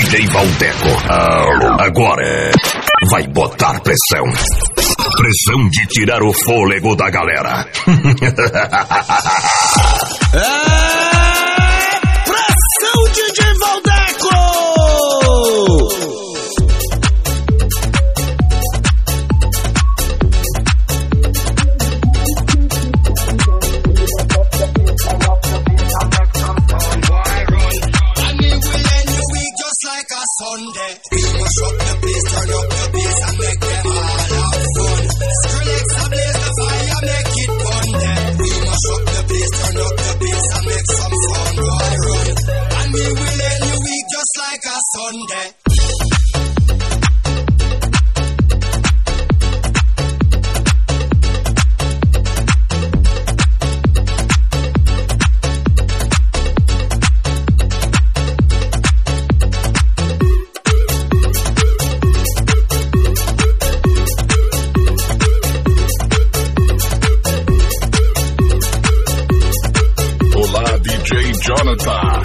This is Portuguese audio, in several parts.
DJ Valdeco. Agora vai botar pressão. Pressão de tirar o fôlego da galera. Pressão DJ Valdeco! Sunday, we mash up the place, turn up the bass and make them all have fun. Skrillex ablaze the fire, make it fun. We mash up the place, turn up the bass and make some fun. Why run? And we will end your week just like a Sunday. Jonathan.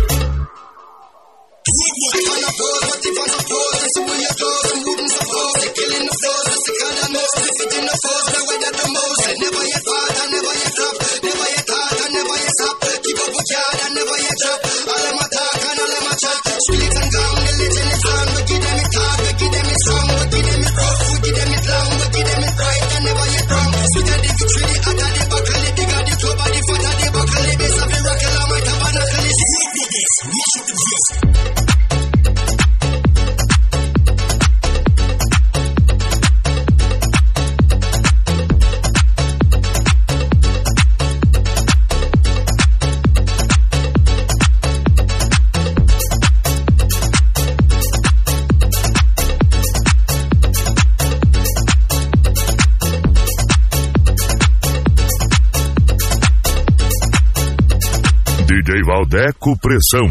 DJ Valdeco Pressão.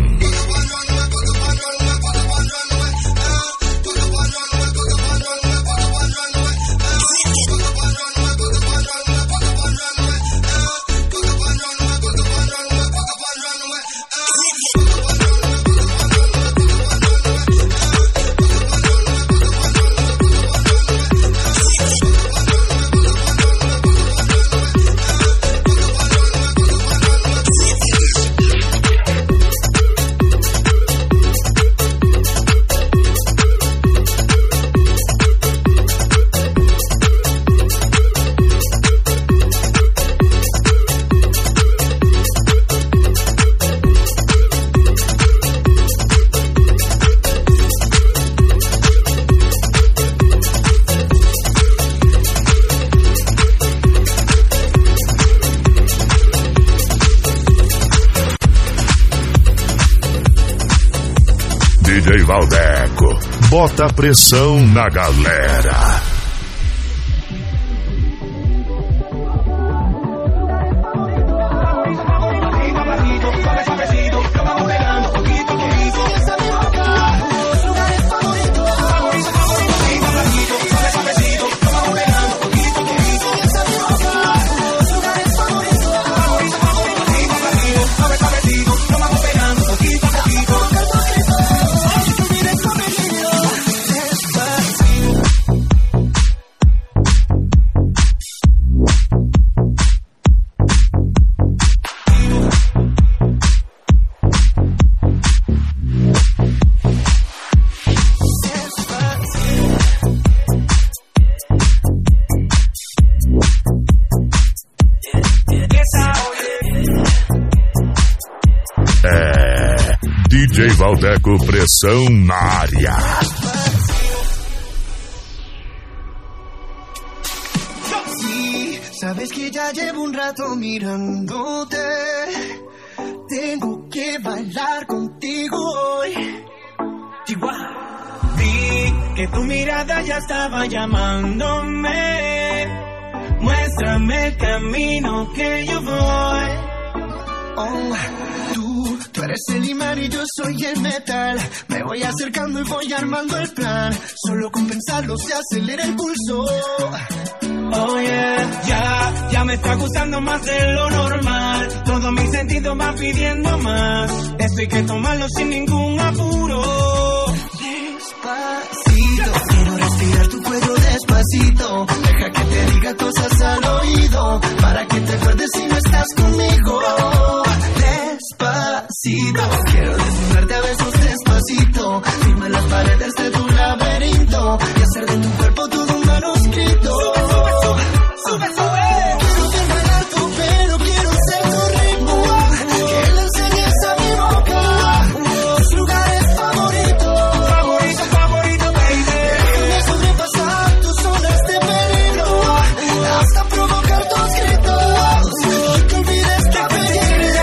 DJ Valdeco, bota pressão na galera. DJ Valdeco Pressão na área. Sí, sabes que ya llevo un rato mirándote. Tengo que bailar contigo hoy. Chihuahua. Vi que tu mirada ya estaba llamándome. Muéstrame el camino que yo voy. Oh, tú eres el imán y yo soy el metal. Me voy acercando y voy armando el plan. Solo con pensarlo se acelera el pulso. Oh yeah, ya me está gustando más de lo normal. Todos mis sentidos van pidiendo más. Esto hay que tomarlo sin ningún apuro. despacito, deja que te diga cosas al oído, para que te acuerdes si no estás conmigo. Despacito, quiero desnudarte a besos despacito, firma las paredes de tu laberinto y hacer de tu cuerpo todo un manuscrito. Sube, sube, sube. Quiero ser tan alto, pero quiero ser tu ritmo, que le enseñes a mi boca tus lugares favoritos. Favorito, favorito, baby. Déjame sobrepasar tus zonas de peligro, hasta provocar tus gritos y que olvides que pedir.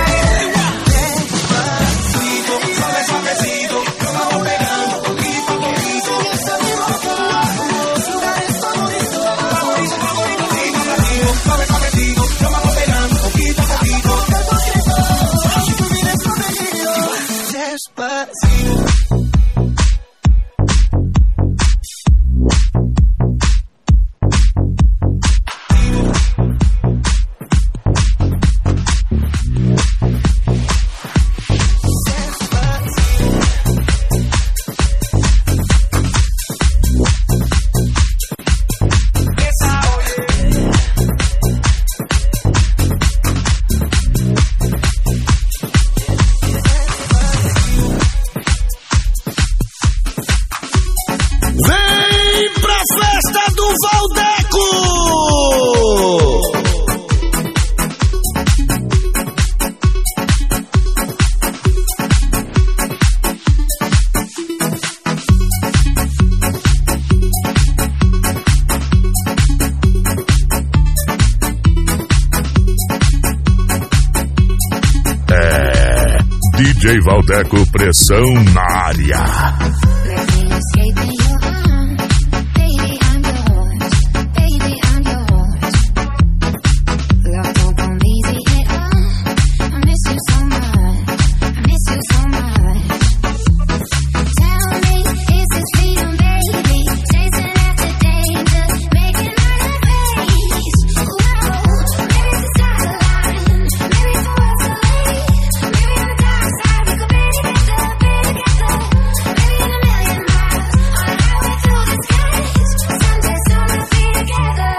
Despacito, Suave, suavecito, nos vamos pegando poquito a poquito. enseñas a mi boca tus lugares favoritos. Favorito, favorito, digo latino. Suave, suavecito, nos vamos pegando poquito a poquito. Y que olvides tu peligro. Despacito. Vem pra festa do Valdeco! DJ Valdeco, pressão na área. Let me escape in your arms, baby, I'm yours, baby, I'm yours. Love don't come easy at all. I miss you so much, I miss you so much. Tell me, is this freedom, baby? Chasing after danger, making out of face. Whoa, maybe it's the line, maybe for us to leave, maybe on the dark side we could be together, maybe in a million miles, on the highway through the skies. Someday, soon we'll be together.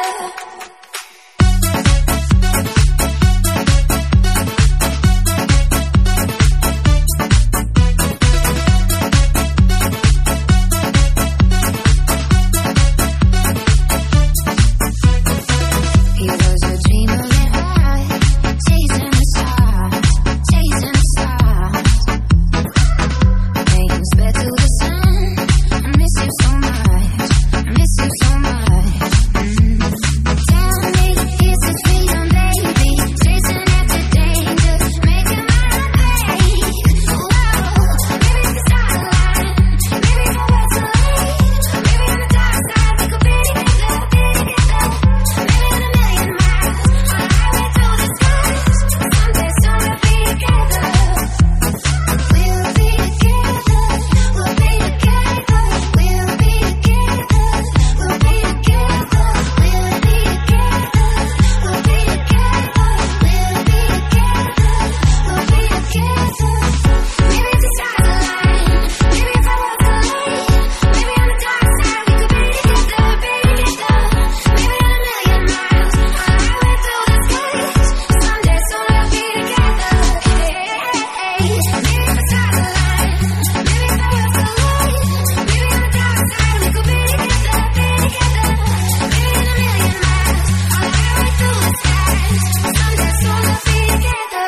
He was a dreamer at heart, chasing the stars, chasing the stars. Paying spare to the sun. I miss you so much, I miss you so much. Tell me, is this freedom, baby? Chasing after danger, making my face. Whoa, maybe it's the starlight, maybe for us to leave, maybe on the dark side we could be together, maybe in a million miles, on the highway through the skies. Someday, soon we'll be together. We'll be together. We'll be together. We'll be together. We'll be together. We'll be together. We'll be together. We'll be together. We'll be together. Maybe it's the starlight. Maybe if I was to leave, maybe on the dark side we could be together, maybe in a million miles, on the highway through the skies. Someday, soon we'll be together. Maybe it's the starlight. Maybe if I was to leave, maybe on the dark side we could be together, maybe in a million miles, on the highway through the skies. Someday, soon we'll be together.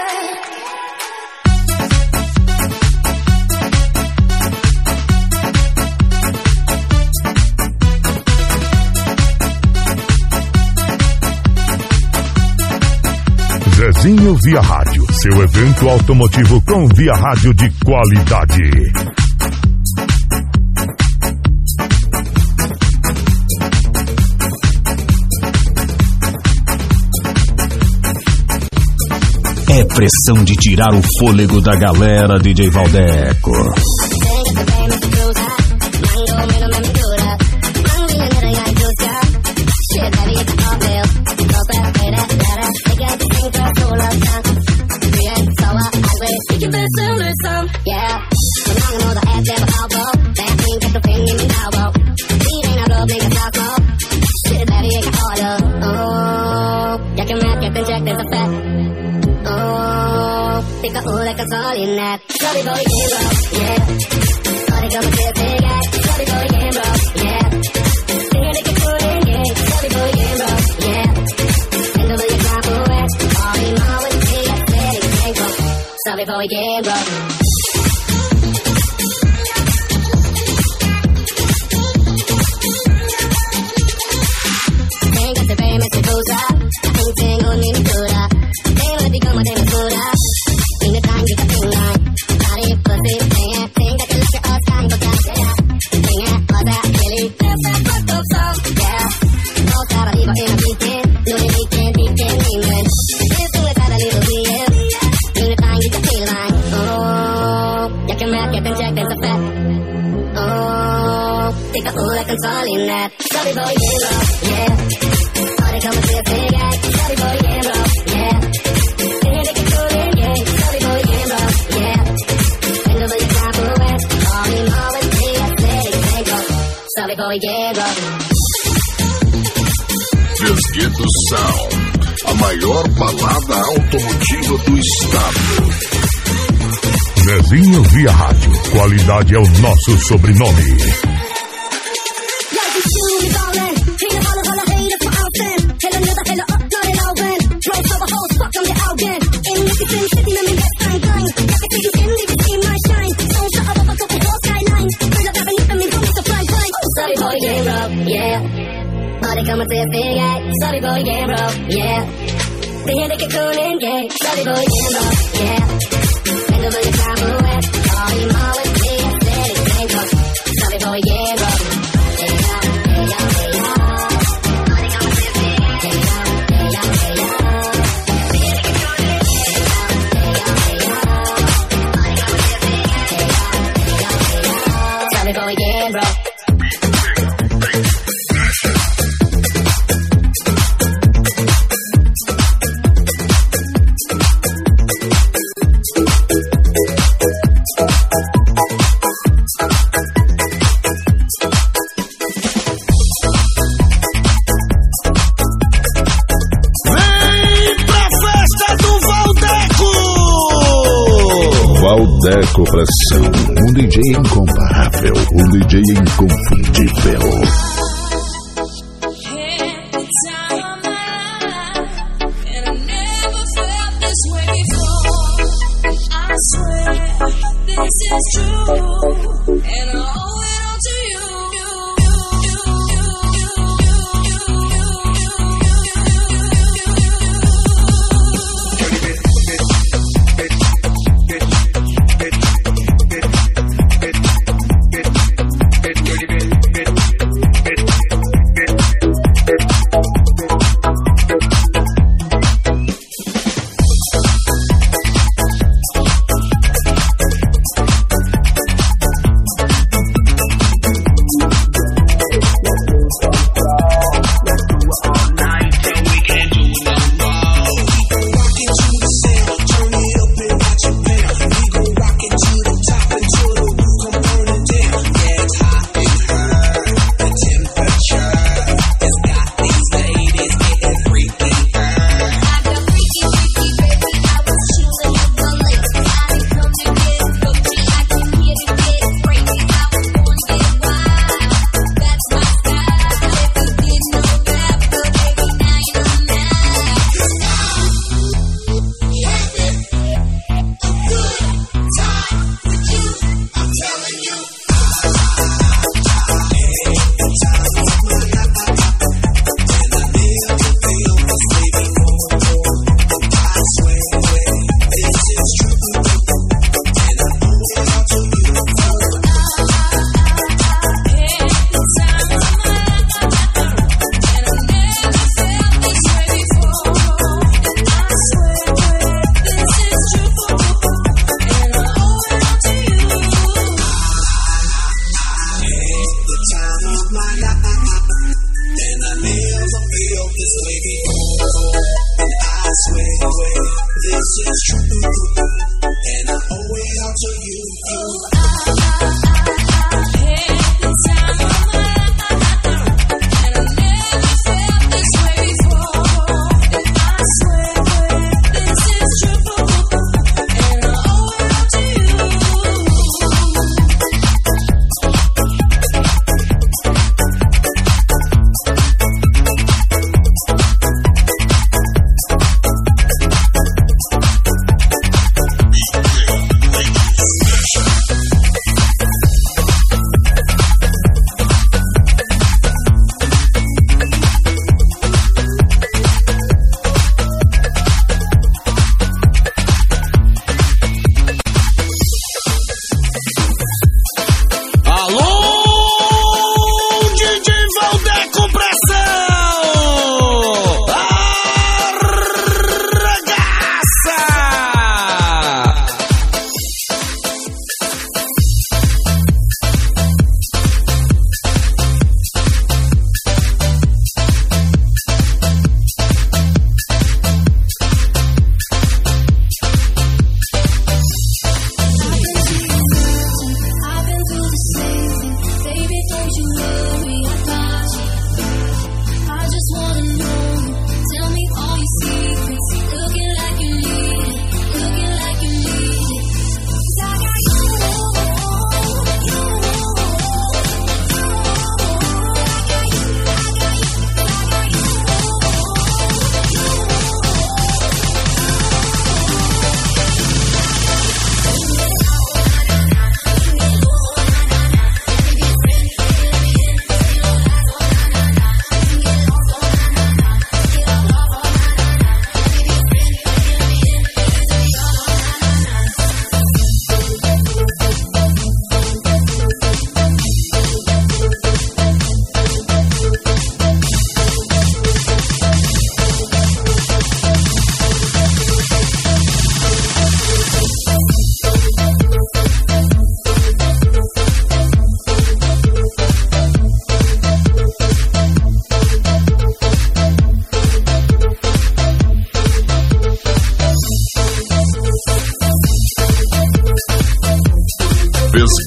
Zezinho Via Rádio, seu evento automotivo com Via Rádio de qualidade. É pressão de tirar o fôlego da galera, DJ Valdeco. Yeah, think I owe like a all in that. Sorry boy, game bro, yeah. Sorry come and say that. Sorry boy, game bro, yeah. Think I make it cool in game. Sorry boy, game bro, yeah. Think over your crap away. All in all with me, I said it can't go. Sorry boy, game bro. Think I say me se goza. Think tengo ni misura. Think let me go my damn soda. Think the time you got thing line. Body pussy, think I can look at us time go down there. Think all that really feels that fuck up so yeah. No cara vivo in a weekend. No the weekend even. This thing is a little weird. Think the time you got thing line. Oh, you can make it and check that's a fact. Oh, think I owe like a all in that. Sorry boy, yeah. Sorry come and say that. Sorry boy, yeah, bro, yeah. Think I make it cool in game. Sorry boy, yeah, bro, yeah. Think over your crap away. All in all with me, I said it can't go. Sorry boy, yeah, bro. Vesgueto Sound, a maior balada automotiva do estado. Zezinho via rádio, qualidade é o nosso sobrenome. Sorry boy, yeah, bro, yeah. Body come and say a thing, yeah. Sorry boy, yeah, bro, yeah. Think I make it cool in game. Sorry boy, yeah, bro, yeah. Think over your crap away. All in all with me, I said it can't go. Sorry boy, yeah, bro. Body come and say a thing, sorry boy, yeah, bro. Valdeco Pressão, um DJ incomparável, um DJ inconfundível.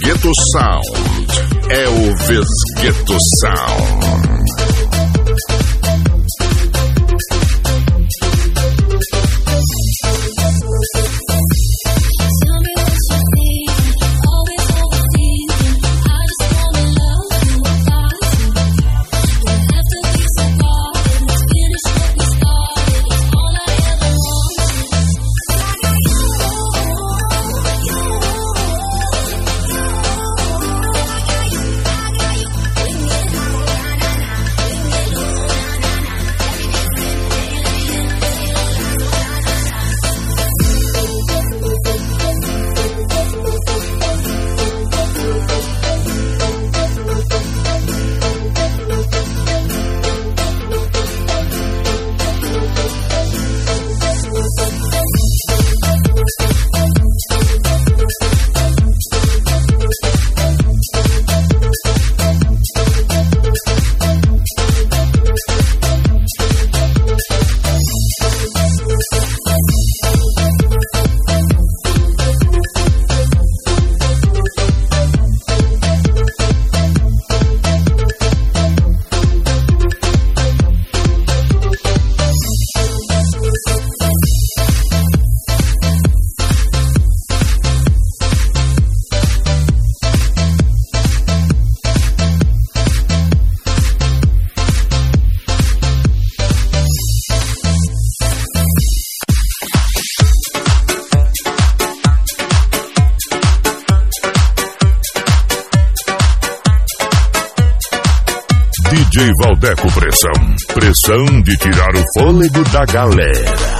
Vesgueto Sound. É o Vesgueto Sound. DJ Valdeco Pressão. Pressão de tirar o fôlego da galera.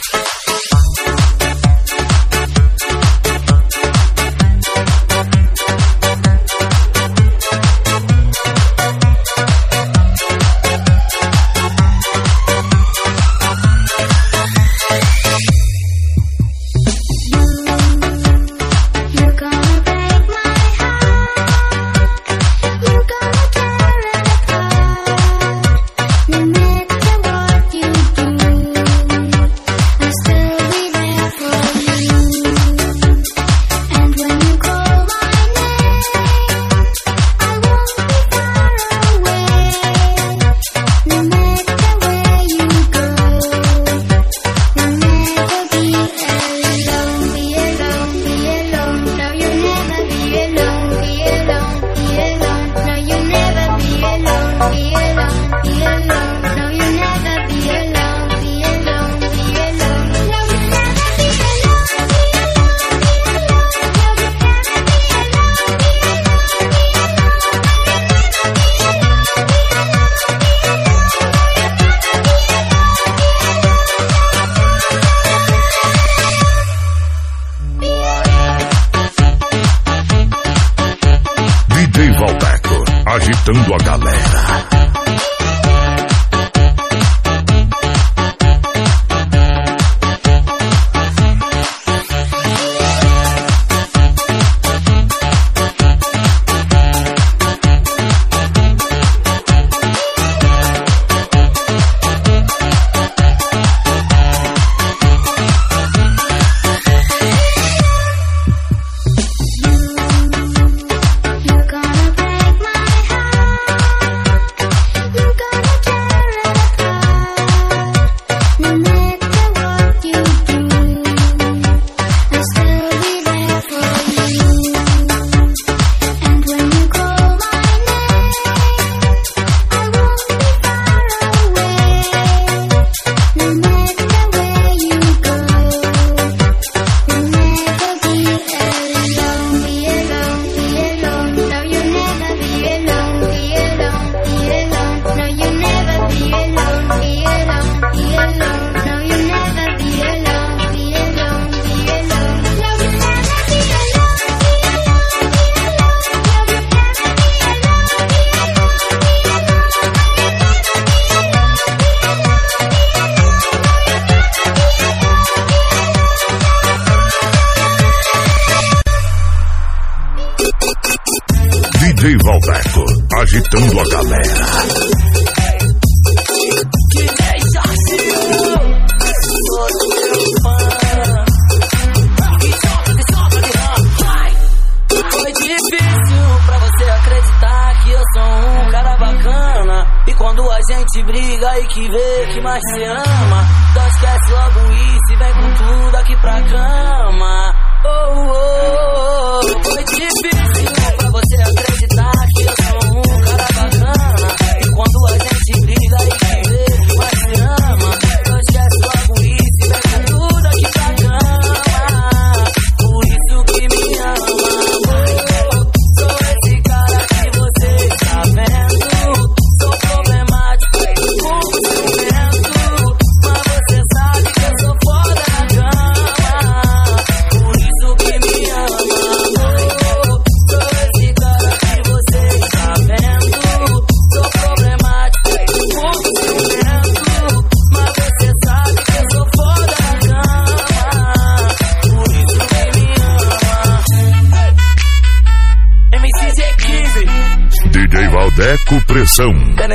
Agitando a galera. DJ Valdeco, agitando a galera. Foi difícil. difícil pra você acreditar que eu sou um cara bacana. E quando a gente briga aí que vê que mais se ama, então esquece logo isso e vem com tudo aqui pra cama. Foi difícil pra você acreditar que eu sou um cara bacana. E quando a gente briga aí que vê que mais se ama, então esquece logo isso e vem com tudo aqui pra cama. Por isso que me ama, sou esse cara que você está vendo. Sou problemático, um pouco ciumento, mas você sabe que eu sou foda na cama. Por isso que me ama, sou esse cara que você está vendo. Sou problemático, um pouco ciumento, mas você sabe que eu sou foda na cama. Por isso que me ama. MC-15 DJ Valdeco Pressão.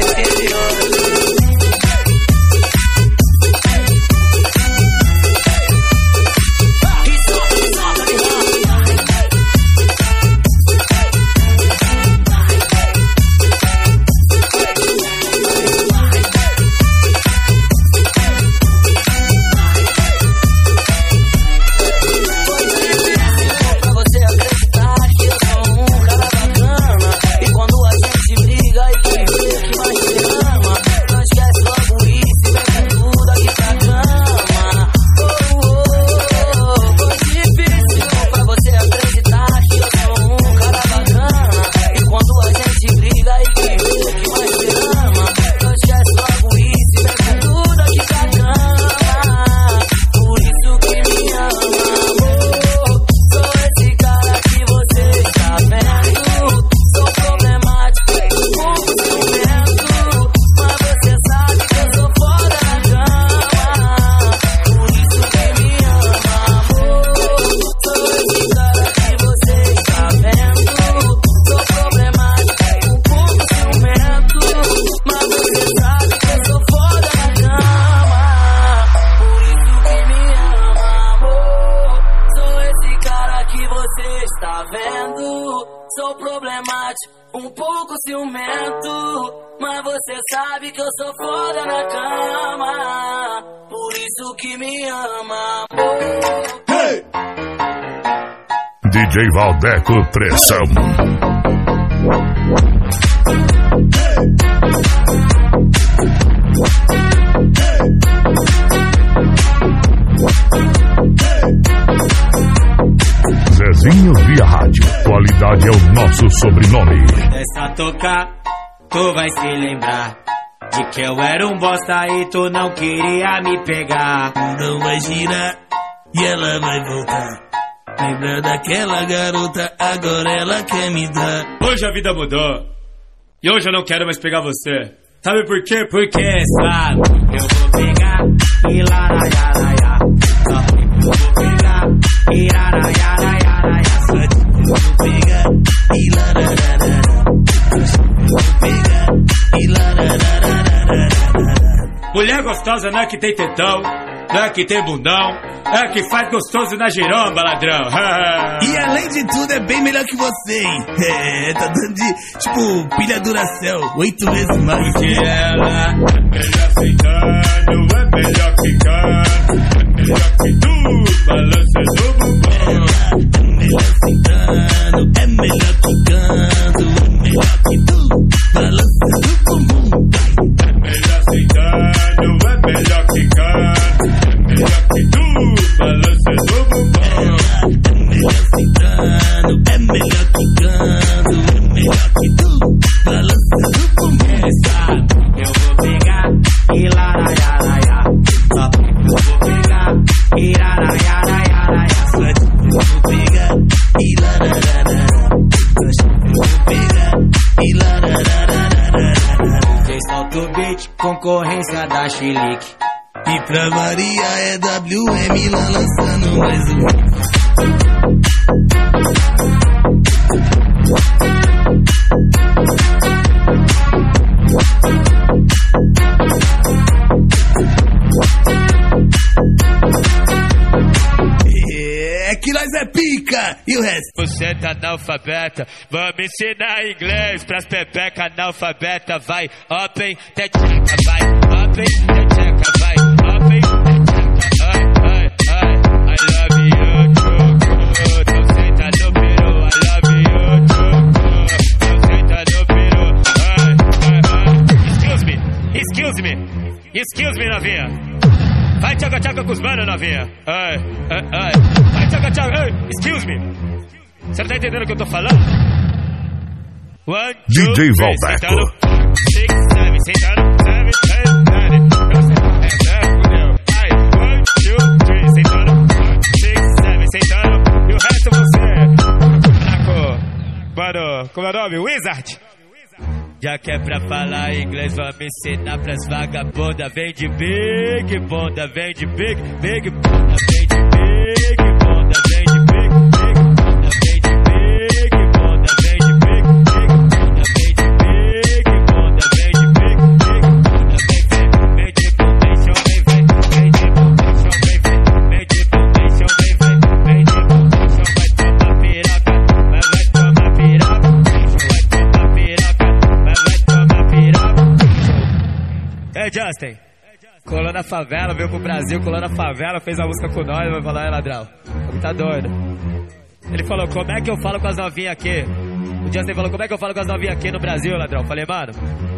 pra você acreditar que eu sou um cara bacana. E quando a gente briga aí que vê que mais se ama, não esquece logo isso e vem com tudo aqui pra cama. Foi difícil pra você acreditar que eu sou um cara bacana. E quando a gente briga aí que vê que mais se ama, não esquece logo isso e vem com tudo aqui pra cama. Por isso que me ama, sou esse cara que você está vendo. Sou problemático, um pouco ciumento, mas você sabe que eu sou foda na cama. Por isso que me ama, sou esse cara que você está vendo. Sou problemático, um pouco ciumento, mas você sabe que eu sou foda na cama. Por isso que me ama, sou esse cara que você está vendo. Sou problemático, um pouco ciumento, mas você sabe que eu sou foda na cama. Por isso que me ama. DJ Valdeco Pressão. Zezinho via rádio. Qualidade é o nosso sobrenome. Essa tocar, tu vai se lembrar de que eu era um bosta e tu não queria me pegar. Não vai girar e ela vai voltar. Lembra daquela garota, agora ela quer me dar. Hoje a vida mudou e hoje eu não quero mais pegar você. Sabe por quê? Porque sabe eu vou pegar e laraiaraia. Eu vou pegar e laraiaraia. Eu vou pegar e larararara. Eu vou pegar e larararara. Mulher gostosa não é que tem tetão, não é que tem bundão, é que faz gostoso na giromba, ladrão. E além de tudo é bem melhor que você, hein? Tá dando de, tipo, pilha Duracell 8 vezes mais. Porque ela é melhor sentando, é melhor quicando, é melhor que tu, balança do bumbum. É melhor sentando, é melhor quicando, é melhor que tu, balança do bumbum. É melhor sentando, é melhor quicando, é melhor que tu, balança do bumbum. É melhor sentando, é melhor quicando, é melhor que tu, balança do bumbum. Sabe, eu vou pegar e laraiaraia. Eu vou pegar e laraiaraia. Eu vou pegar e larararara. Eu vou pegar e larararara. Vocês soltam o beat, concorrência da Chilique. E pra Maria é WM lá lançando mais um. É que nós é pica! música e o resto. Você tá analfabeta, vamos ensinar inglês pras pepeca analfabeta. Vai, open, techeca, vai, open, techeca, vai, open, techeca, ai, I love you, choco. Não senta no peru, I love you, choco. Não senta no peru, excuse me, novinha. Vai tchaca-tchaca com os manos, novinha. Vai tchaca-tchaca, excuse me. Você não tá entendendo o que eu tô falando? One, two, DJ three, Valdeco. sentando. 6, 7, sentando. 7, 8, 9. Ai, 1, 2, 3, sentando. 6, 7, sentando. E o resto você. Mano, como é o nome? Wizard. Já que é pra falar inglês, vamos ensinar pras vagabundas. Vem de big bunda, vem de big bunda, vem de big bunda, vem de big bunda, vem de big bunda, vem de big bunda, vem de big bunda, vem de big bunda, vem de bundation, vem de bundation, vem de bundation, vem de bundation, vai tomar piroca, vai tomar piroca, vai tomar piroca. Hey Justin, colou na favela, veio pro Brasil, colou na favela, fez a música com nós, vai falar, ladrão, ele tá doido. Ele falou, como é que eu falo com as novinhas aqui? O Justin falou, como é que eu falo com as novinhas aqui no Brasil, ladrão? Falei, mano,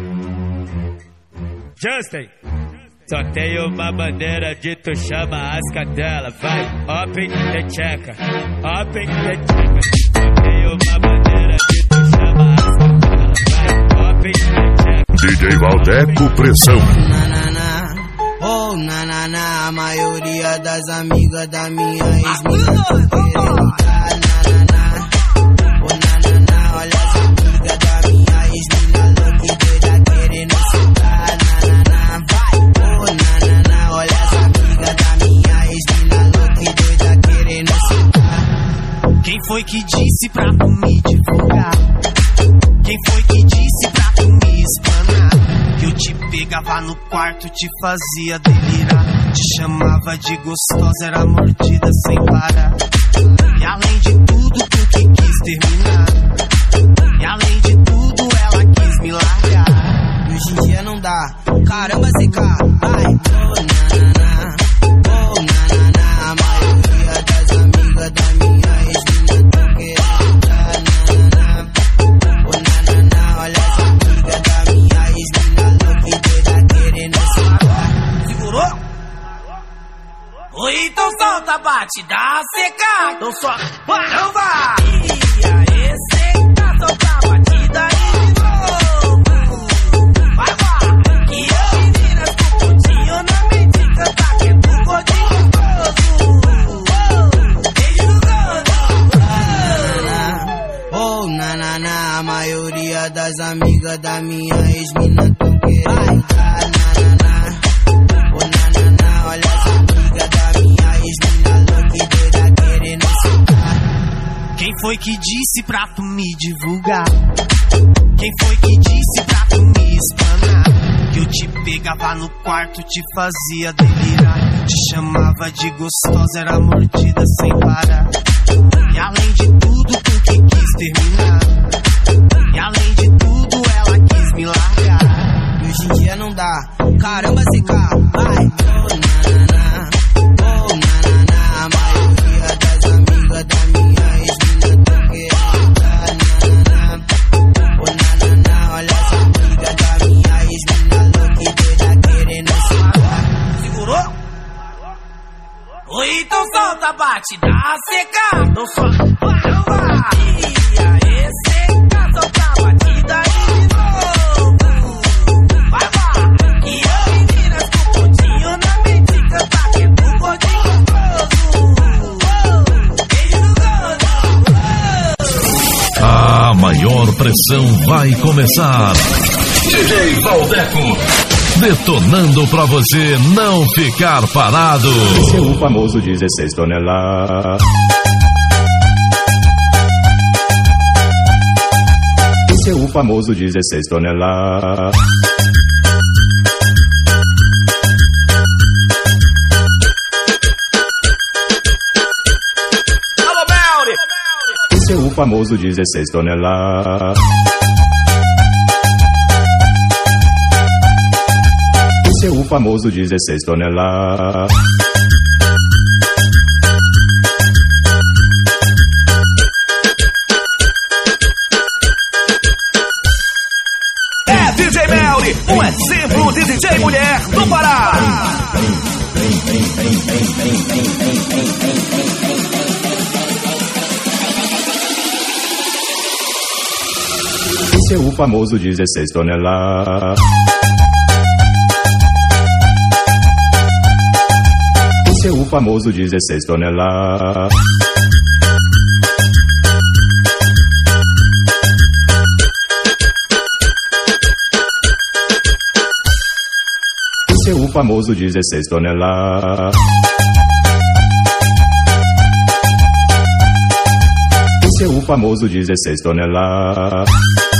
Justin, só tem uma maneira de tu chama as cadelas. Vai, open the checker, open the checker. Só tem uma maneira de tu chama as cadelas. Vai, open the checker. DJ Valdeco Pressão. Oh, na, a maioria das amigas da minha ex-mina querendo ligar, na. Oh, na, olha as amigas da minha ex-mina louca e doida querendo soltar, na, vai. Oh, na, olha as amigas da minha ex-mina louca e doida querendo soltar. Quem foi que disse pra tu me divulgar? Quem foi que disse pra tu me espanar? Que eu te pegava no quarto, te fazia delirar, te chamava de gostosa, era mordida sem parar. E além de tudo, tu que quis terminar. E além de tudo, ela quis me largar. E hoje em dia não dá, caramba, ZK, vai. Oh, na, a maioria das amigas da minha ex-mina tão querendo dar, na. Oh, na, olha as amigas da minha ex-mina louca e doida querendo soltar. Segurou? Oi, então solta, bate, dá seca. Então só, não vai. E aí, seca, solta a batida aí de novo. Vai, que eu meninas com pontinho na mente cantar que é do gordinho gostoso. Beijo no gosto. Oh, na, a maioria das amigas da minha ex-mina tão querendo dar, na. Oh, na, olha as amigas da minha ex-mina louca e doida querendo soltar. Quem foi que disse pra tu me divulgar? Quem foi que disse pra tu me espanar? Que eu te pegava no quarto, te fazia delirar, te chamava de gostosa, era mordida sem parar. E além de tudo, tu que quis terminar. E além de tudo, ela quis me largar. E hoje em dia não dá, caramba, ZK, vai. Oh, na, a maioria das amigas da minha ex-mina tão querendo dar, na. Oh, na, olha as amigas da minha ex-mina louca e doida querendo soltar. Segurou? Oi, então solta, bate, dá seca. Então só, não vai. E aí, seca, solta a batida aí de novo. Vai, que eu meninas com pontinho na mente cantar que é do gordinho gostoso. Beijo no gosto. A maior pressão vai começar. DJ Valdeco. Detonando pra você não ficar parado. Esse é o famoso 16 toneladas. Esse é o famoso 16 toneladas. Alô, Melri! famoso 16 toneladas. Esse é o famoso 16 toneladas. É DJ Melly, um exemplo de DJ mulher do Pará. Esse é o famoso 16 toneladas. Esse é o famoso 16 toneladas. Esse é o famoso 16 toneladas. Esse é o famoso 16 toneladas.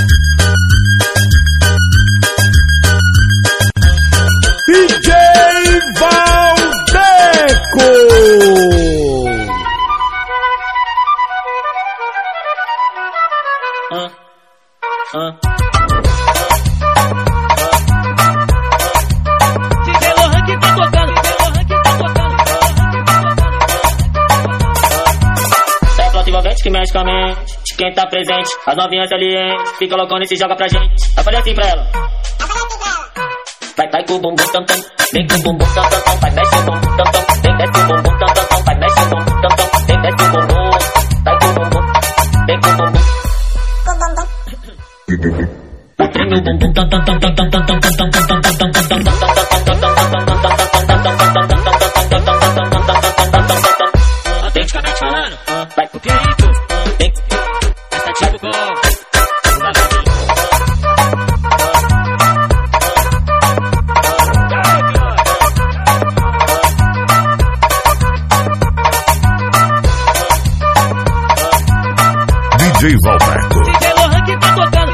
DJ Valdeco. DJ Lohan que tá tocando, é planta envolvente que mexe com a mente de quem tá presente. As novinhas salientes fica loucona e se joga pra gente. Eu falei assim pra ela: vai com o bumbum tam tam, vem com o bumbum tam tam tam, vai mexe o bumbum tam tam, vem desce o bumbum tam tam tam, vai mexe o bumbum tam tam, vem desce o bumbum, vai com o bumbum, vem com o bumbum. Treme o bumbum tam tam tam tam tam tam tam tam tam tam tam tam tam autenticamente falando, vai pro perigo, vem, essa tipo gol. DJ Valdeco. DJ Lohan que tá tocando,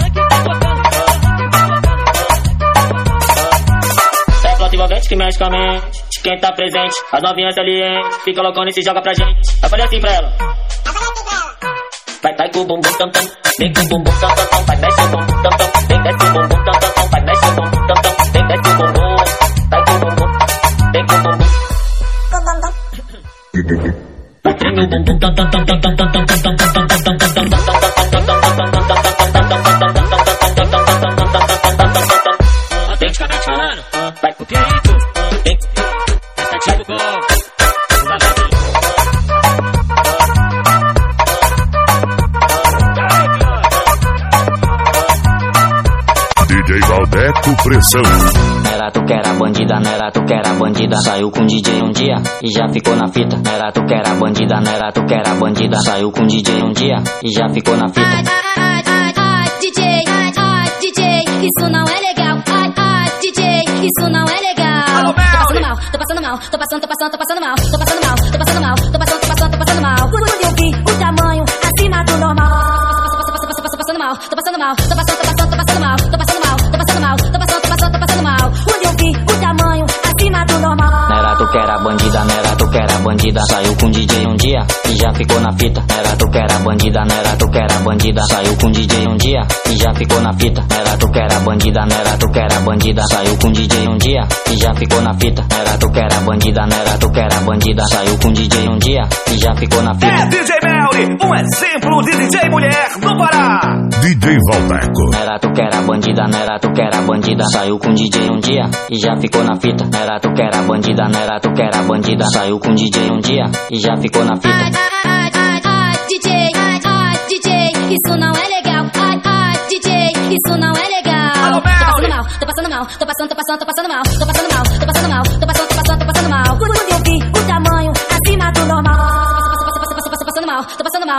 é planta envolvente que mexe com a mente de quem tá presente. As novinhas salientes fica loucona e se joga pra gente. Eu falei assim pra ela: vai com o bumbum tam tam, vem com o bumbum tam tam tam, vai mexe o bumbum tam tam, vem desce o bumbum tam tam tam, vai mexe o bumbum tam tam, vem desce o bumbum, vai com o bumbum, vem com o bumbum. Treme o bumbum tam tam tam tam tam tam tam tam tam tam tam tam tam autenticamente falando, vai pro perigo, vem, essa tipo gol. DJ Valdeco Pressão. Era tu que era bandida, não era tu que era bandida. Saiu com DJ um dia e já ficou na fita. Não era tu que era bandida, não era tu que era bandida. Saiu com DJ um dia e já ficou na fita. DJ, isso não é legal. DJ, isso não é legal. Tô passando mal. Quando eu vi o tamanho acima do normal. Tô passando mal. Quando eu vi o tamanho acima do normal. Não era tu que era bandida, não era tu que era bandida. Saiu com DJ um dia e já ficou na fita. Não era tu que era bandida, não era tu que era bandida. Saiu com DJ um dia e já ficou na fita. Não era tu que era bandida, não era tu que era bandida. Saiu com DJ um dia e já ficou na fita. Não era tu que era bandida, não era tu que era bandida. Saiu com DJ um dia e já ficou na fita. É DJ Melly, um exemplo de DJ mulher do Pará. DJ Valdeco. Não era tu que era bandida, não era tu que era bandida. Saiu com DJ um dia e já ficou na fita. Não era tu que era bandida, não era tu que era bandida. Saiu com DJ um dia e já ficou na fita. DJ, isso não é legal. DJ, isso não é legal. Tô passando mal. Quando eu vi o tamanho acima do normal. Tô passando mal.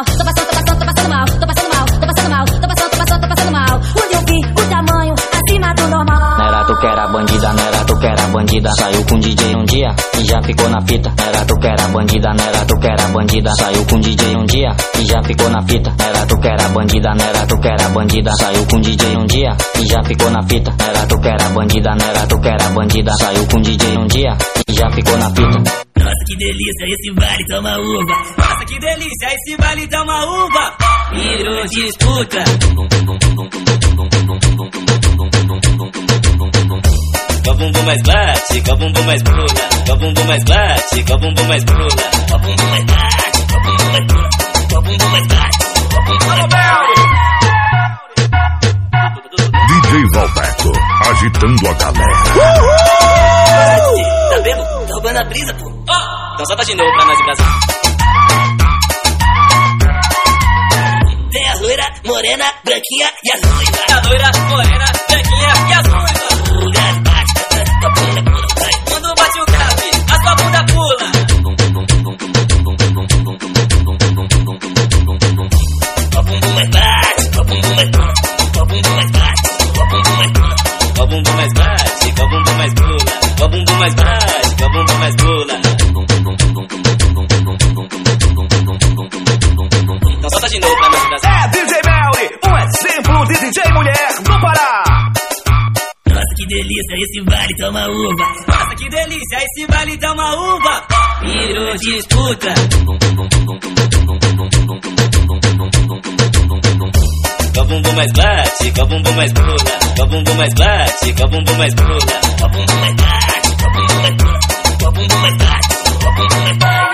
Quando eu vi o tamanho acima do normal. Não era tu que era bandida, não era tu que era bandida. Saiu com DJ um dia e já ficou na fita. Não era tu que era bandida, não era tu que era bandida. Saiu com DJ um dia e já ficou na fita. Não era tu que era bandida, não era tu que era bandida. Saiu com DJ um dia e já ficou na fita. Não era tu que era bandida, não era tu que era bandida. Saiu com DJ um dia e já ficou na fita. Nossa, que delícia, esse vale toma uva. Nossa, que delícia, esse baile dá uma uva. Virou disputa. Com a bumbum mais bate, com a bumbum mais pula. Com a bumbum mais bate, com a bumbum mais pula. Com a bumbum mais bate, com a bumbum mais pula. Com a bumbum mais bate, com a bumbum mais pula. DJ Valdeco, agitando a galera. Tá vendo? Tá roubando a brisa, pô. Então solta de novo pra nós embrasar. Tem a loira, morena, branquinha e as ruivas. A loira, morena, branquinha e as ruivas. O gás bate, tua bunda pula, vai. Quando bate o grave, a sua bunda pula. Com a bumbum mais bate, com a bumbum mais pula. Com a bumbum mais bate, com a bumbum mais pula. Com a bumbum mais bate, com a bumbum mais pula. Com a bumbum mais bate, com a bumbum mais pula. Então solta de novo pra nós embrasar. É DJ Melly, um exemplo de DJ mulher do Pará. Nossa, que delícia, esse vale toma uva. Nossa, que delícia, esse baile dá uma uva. Virou disputa. Com a bumbum mais bate, com a bumbum mais pula. Com a bumbum mais bate, com a bumbum mais pula. Com a bumbum mais bate, com a bumbum mais pula. Com a bumbum mais bate, com a bumbum mais pula.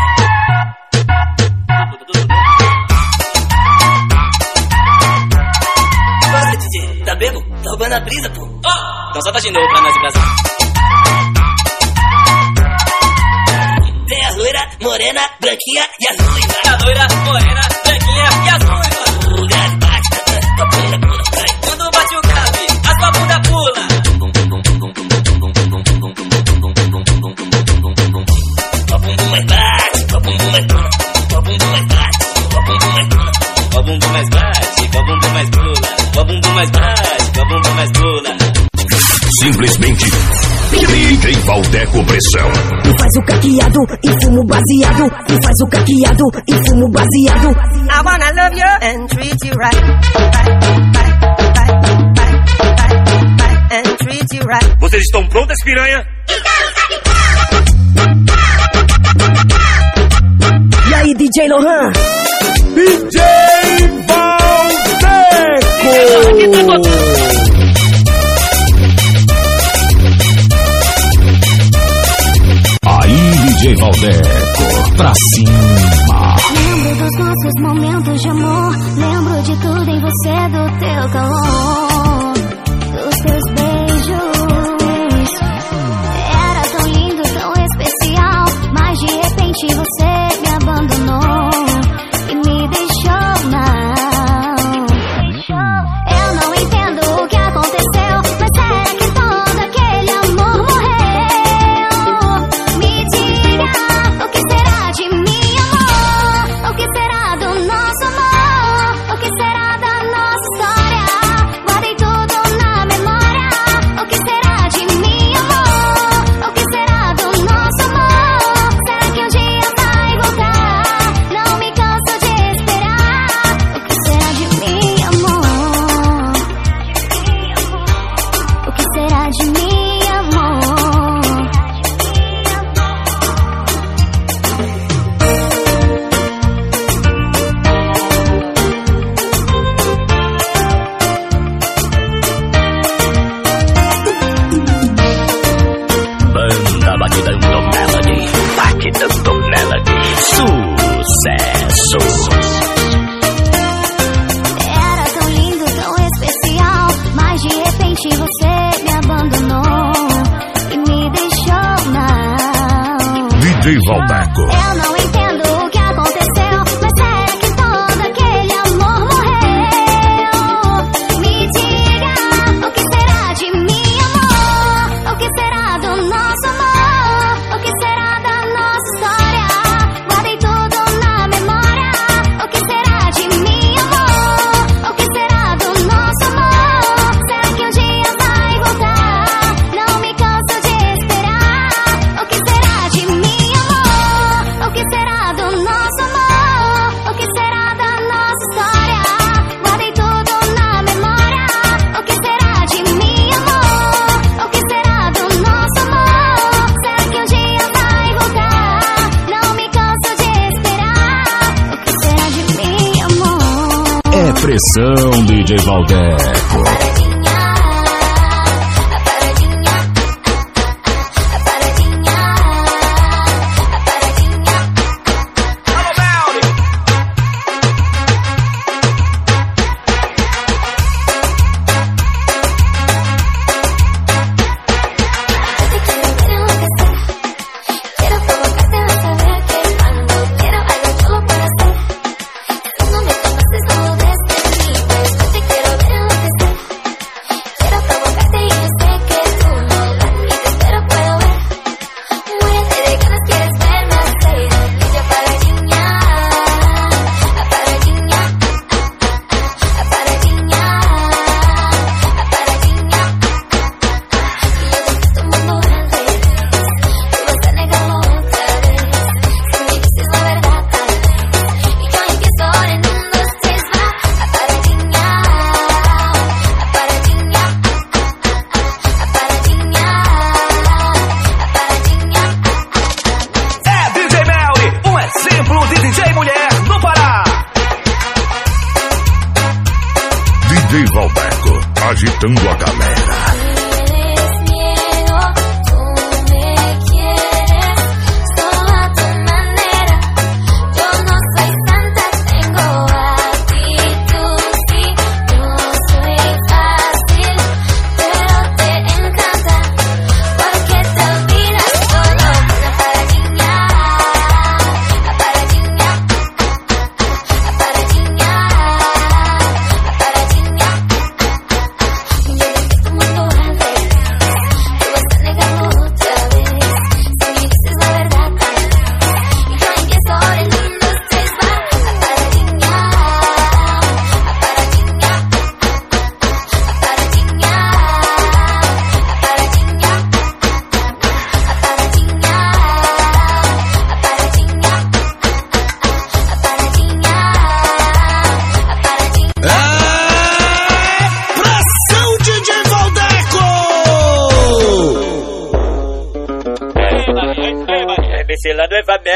Nossa, DJ, tá vendo? Tá roubando a brisa, pô. Então solta de novo pra nós embrasar. Tem a loira, morena, branquinha e as ruivas. A loira, morena, branquinha e as ruivas. O gás bate, tua bunda pula, vai. Quando bate o grave, a sua bunda pula. Com a bumbum mais bate, com a bumbum mais pula. Com a bumbum mais bate, com a bumbum mais pula. Com a bumbum mais bate, com a bumbum mais pula. Com a bumbum mais bate, com a bumbum mais pula. Simplesmente DJ Valdeco Pressão. E faz o caqueado e fumo baseado. E faz o caqueado e fumo baseado. I wanna love you and treat you right. And treat you right. Vocês estão prontas, piranha? E aí, DJ Lohan? DJ Valdeco! Aí, DJ Valdeco, pra cima. Lembro dos nossos momentos de amor. Lembro de tudo em você, do teu calor, dos teus beijos. Era tão lindo, tão especial, mas de repente você me abandonou e me deixou mal. Eu não entendo o que aconteceu, mas será que todo aquele amor morreu? Me diga, o que será de mim, amor? O que será do nosso amor? O que será da nossa história? Guardei tudo na memória. O que será de mim, amor? O que será do nosso amor? Será que um dia vai voltar? Não me canso de esperar. O que será de mim, amor? O que será de mim, amor? Banda Batidando Melody, Batidando Melody, sucesso. Era tão lindo, tão especial, mas de repente você me abandonou e me deixou mal. DJ Valdeco. Eu não entendo o que aconteceu, mas será que todo aquele amor morreu? Me diga, o que será de mim, amor? O que será do nosso amor? O que será da nossa história? Guardei tudo na memória. O que será de mim, amor? O que será do nosso amor? Será que um dia vai voltar? Não me canso de esperar. O que será de mim, amor? Pressão DJ Valdeco. DJ Valdeco, agitando a galera. Lá do Evamé.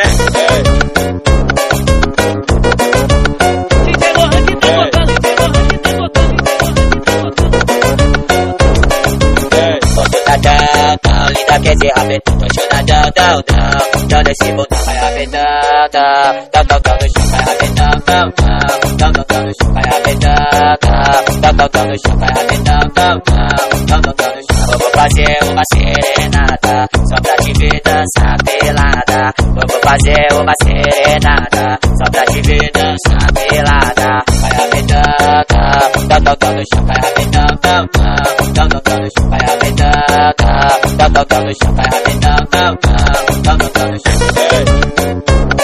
Linda quer ser rabetão, tô chonadão, dão nesse botão, vai rabetão, dão no chão, vai rabetão, dão no chão, vai rabetão, dão no chão, vai rabetão, dão no chão. Eu vou fazer uma serenata, só pra te ver dançar pelada. Eu vou fazer uma serenata, só pra te ver dançar pelada. Vai rabetão, dão no chão, vai rabetão, dão no chão, vai rabetão, dão no chão, vai rabetão, dão no chão.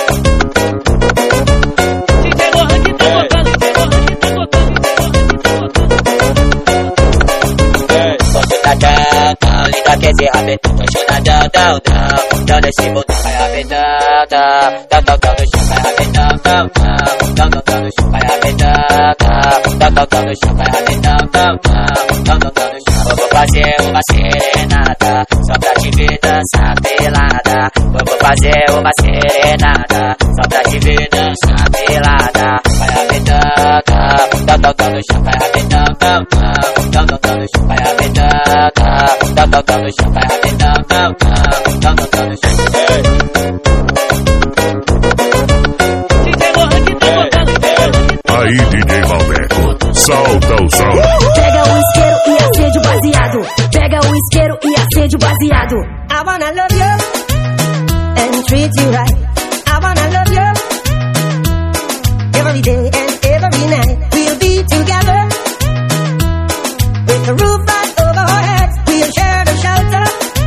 Linda quer ser rabetão, tô chonadão, dão nesse botão, vai rabetão, dão no chão, vai rabetão, dão no chão, vai rabetão, dão no chão, vai rabetão, dão no chão. Eu vou fazer uma serenata, só pra te ver dançar pelada. Eu vou fazer uma serenata, só pra te ver dançar pelada. Vai rabetão, dão no chão, vai rabetão, dão no chão, vai rabetão, dão no chão, vai rabetão, dão no chão. Aí, DJ Valdeco, solta o som. Pega o isqueiro e acende o baseado. Pega o isqueiro e acende o baseado. I wanna love you and treat you right. I wanna love you every day and every night. We'll be together with the roof right over our heads. We'll share the shelter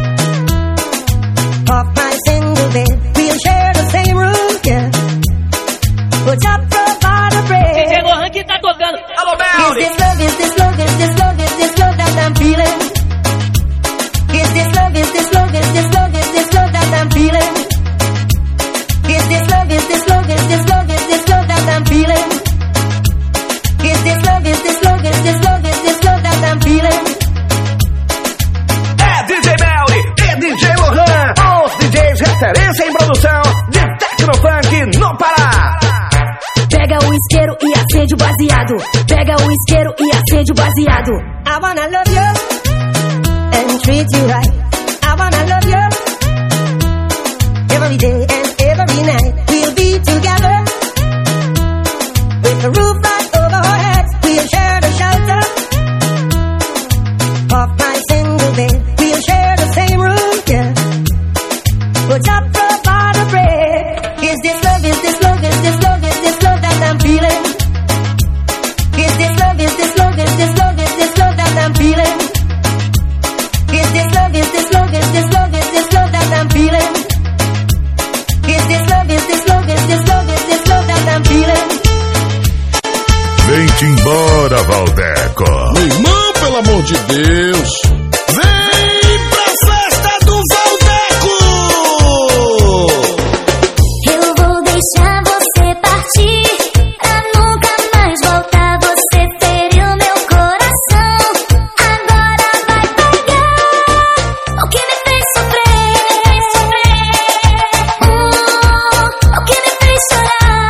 of my single bed. We'll share the same room, yeah. Put up provide a bread. DJ Lohan que tá tocando. Alô, Melly. Is this love, is this love, is this love, is this love that I'm feeling? Is this love, is this love, is this love, is this love that I'm feeling? Is this love, is this love, is this love, is this love that I'm feeling? Is this love, is this acende o baseado. I wanna love you and treat you right. I wanna love you every day and every night. We'll be together with the roof right over our heads. We'll share the shelter of my single bed. We'll share the same room, yeah. We'll chop up all the bread. Is this love, is this love, is this love, is this love that I'm feeling? Is this love, is this love, is this love, is this love that I'm feeling? Is this love, is this love, is this love, is this love that I'm feeling? Is this love, is this love, is this love, is this love that I'm feeling? Vem-te embora, Valdeco. Meu irmão, pelo amor de Deus. Vem pra festa do Valdeco. Eu vou deixar você partir pra nunca mais voltar. Você feriu meu coração. Agora vai pagar o que me fez sofrer. O que me fez chorar.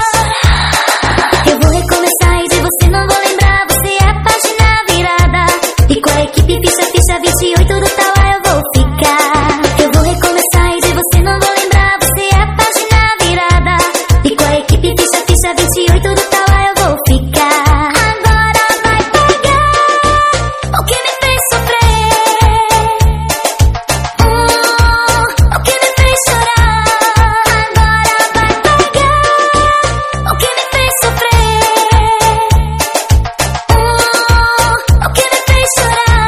Eu vou recomeçar e de você não vou lembrar. Você é a página virada. E com a equipe ficha 28 do Tauá eu vou ficar. Eu vou recomeçar e de você não vou lembrar. Você é a página virada. E com a equipe ficha 28 do Tauá eu vou ficar. Agora vai pagar o que me fez sofrer. O que me fez chorar. Agora vai pagar o que me fez sofrer. O que me fez chorar.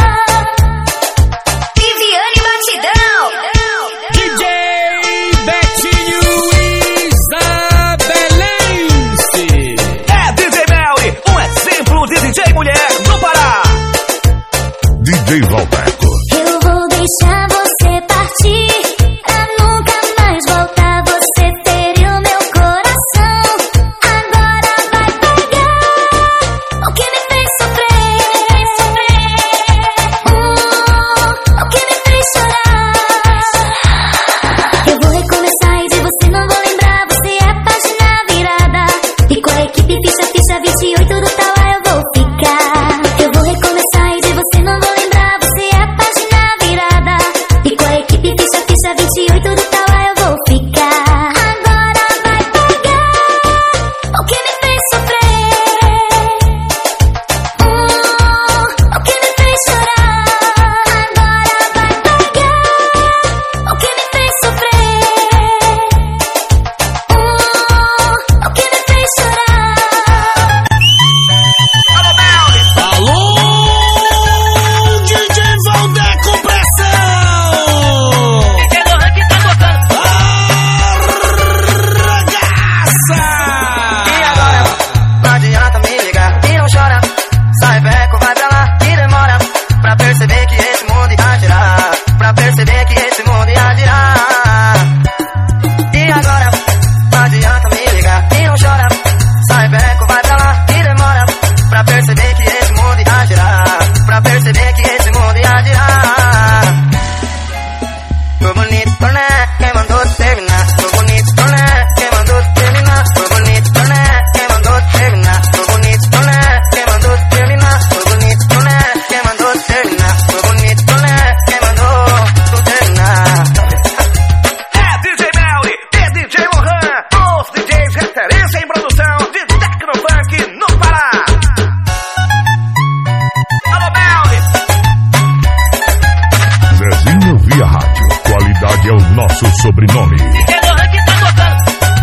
Viviane Batidão. DJ Betinho Isabelense. É DJ Melly, um exemplo de DJ mulher no Pará. DJ Valdeco. Eu vou deixar você partir pra nunca mais voltar. Você feriu meu coração. Agora vai pagar o que me fez sofrer. O que me fez chorar. Eu vou recomeçar e de você não vou lembrar. Você é a página virada. E com a equipe ficha 28 do Tauá eu vou ficar. Eu vou recomeçar e de você não vou lembrar. Você é a página virada. E com a equipe ficha 28 do Tauá eu vou ficar. Agora vai pagar o que me fez sofrer. O que me fez chorar. Agora vai pagar o que me fez sofrer. O que me fez chorar. Alô, DJ Valdeco Pressão. DJ Lohan que tá tocando. Arregaça. E agora, não adianta me ligar e não chora. Sai beco, vai pra lá e demora. Pra perceber que esse mundo ia girar. Pra perceber que esse mundo ia girar. E agora, não adianta me ligar e não chora. Sai beco, vai pra lá e demora. Pra perceber que esse mundo ia girar. Pra perceber que esse mundo ia girar. Tô bonito, né? Quem mandou terminar? Tô bonito, né? Quem mandou terminar? Tô bonito, né? Quem mandou terminar? Tô bonito, né? Quem mandou terminar? Tô bonito, né? Quem mandou terminar? Tô bonito, né? Quem mandou terminar? É DJ Melly e DJ Lohan, os DJs referência em produção de Tecnofunk no Pará. Alô Melly. Zezinho via rádio. Qualidade é o nosso sobrenome. DJ Lohan que tá tocando.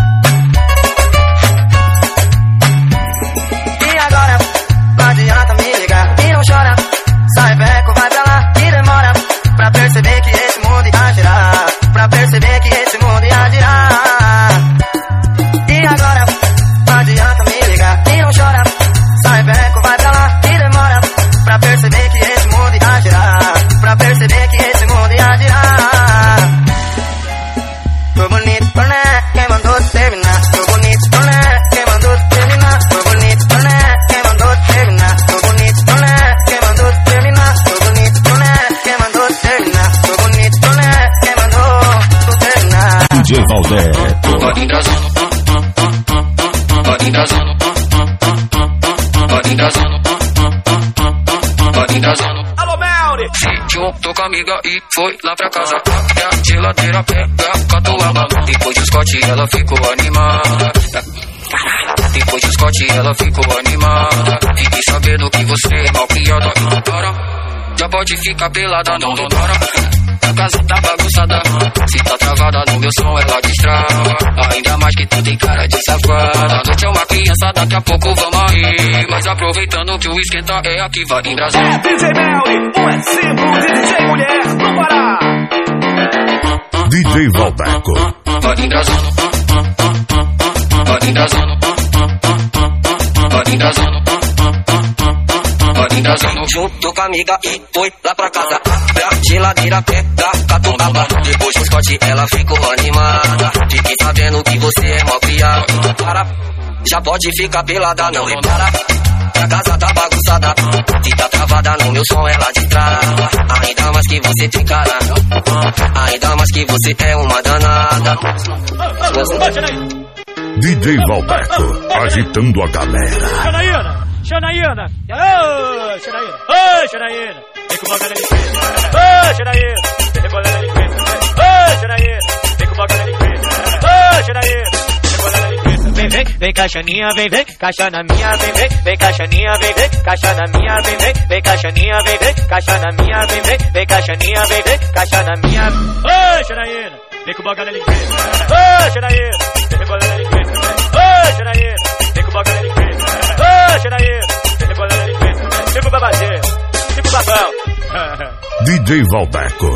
E agora, não adianta me ligar e não chora. Sai beco, vai pra lá e demora. Pra perceber que esse mundo ia girar. Pra perceber que esse mundo ia girar. E agora, não adianta me ligar e não chora. Sai beco, vai pra lá e demora. Pra perceber que esse mundo ia girar. Pra perceber que esse mundo ia girar. Tô embrasando. Alô, Melri! Se juntou com a amiga e foi lá pra casa. Abre a geladeira, pega a catuaba. Depois do Scott ela ficou animada. Depois do Scott ela ficou animada. Fiquei sabendo que você é mal criada. Para, já pode ficar pelada, não para. A casa tá bagunçada. Se tá travada no meu som ela destrava. Ainda mais que tu tem cara de safada. A noite é uma criança, daqui a pouco vamos aí. Mas aproveitando que o esquenta é aqui, vai em Brasil. É DJ Melri, um exemplo de DJ mulher no Pará. DJ Valdeco. Vai em Brasil. Vai em Brasil. Vai em Brasil. Junto com a amiga e foi lá pra casa. Abre a geladeira, pega catuaba. Depois do Scott ela ficou animada. Fiquei sabendo que você é mó criada. Para, já pode ficar pelada, não repara. A casa tá bagunçada. Se tá travada no meu som ela destrava. Ainda mais que você tem cara. Ainda mais que você é uma danada. DJ Valdeco, agitando a galera. Xanaína! Ô, Xanaína! Ô, Xanaína! Vem com uma galera de peso! Ô, Xanaína! Vem rebolando de peso! Ô, Xanaína! Vem com uma galera de peso! Ô, Xanaína! Vem rebolando de peso! Vem caixaninha, vem caixa na minha, vem caixaninha, vem caixa na minha, vem caixaninha, vem caixa na minha, vem caixaninha, vem caixa na minha. Ô, Xanaína! Vem com uma galera de peso! Ô, Xanaína! Vem rebolando de peso! Ô, Xanaína! Vem com uma galera de peso! Ô, Xanaína! Vem rebolando de peso! Tipo babadeiro! Tipo babão! DJ Valdeco.